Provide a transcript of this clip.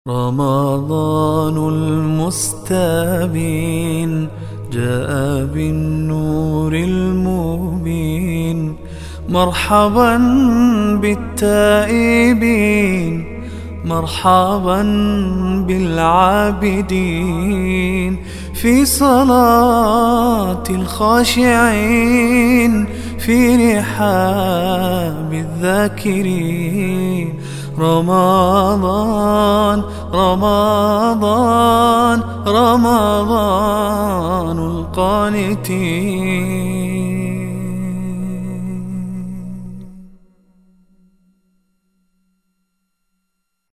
رمضان المستبين جاء بالنور المبين، مرحبا بالتائبين، مرحبا بالعابدين، في صلاة الخاشعين، في رحاب الذاكرين. رمضان رمضان رمضان القانتين.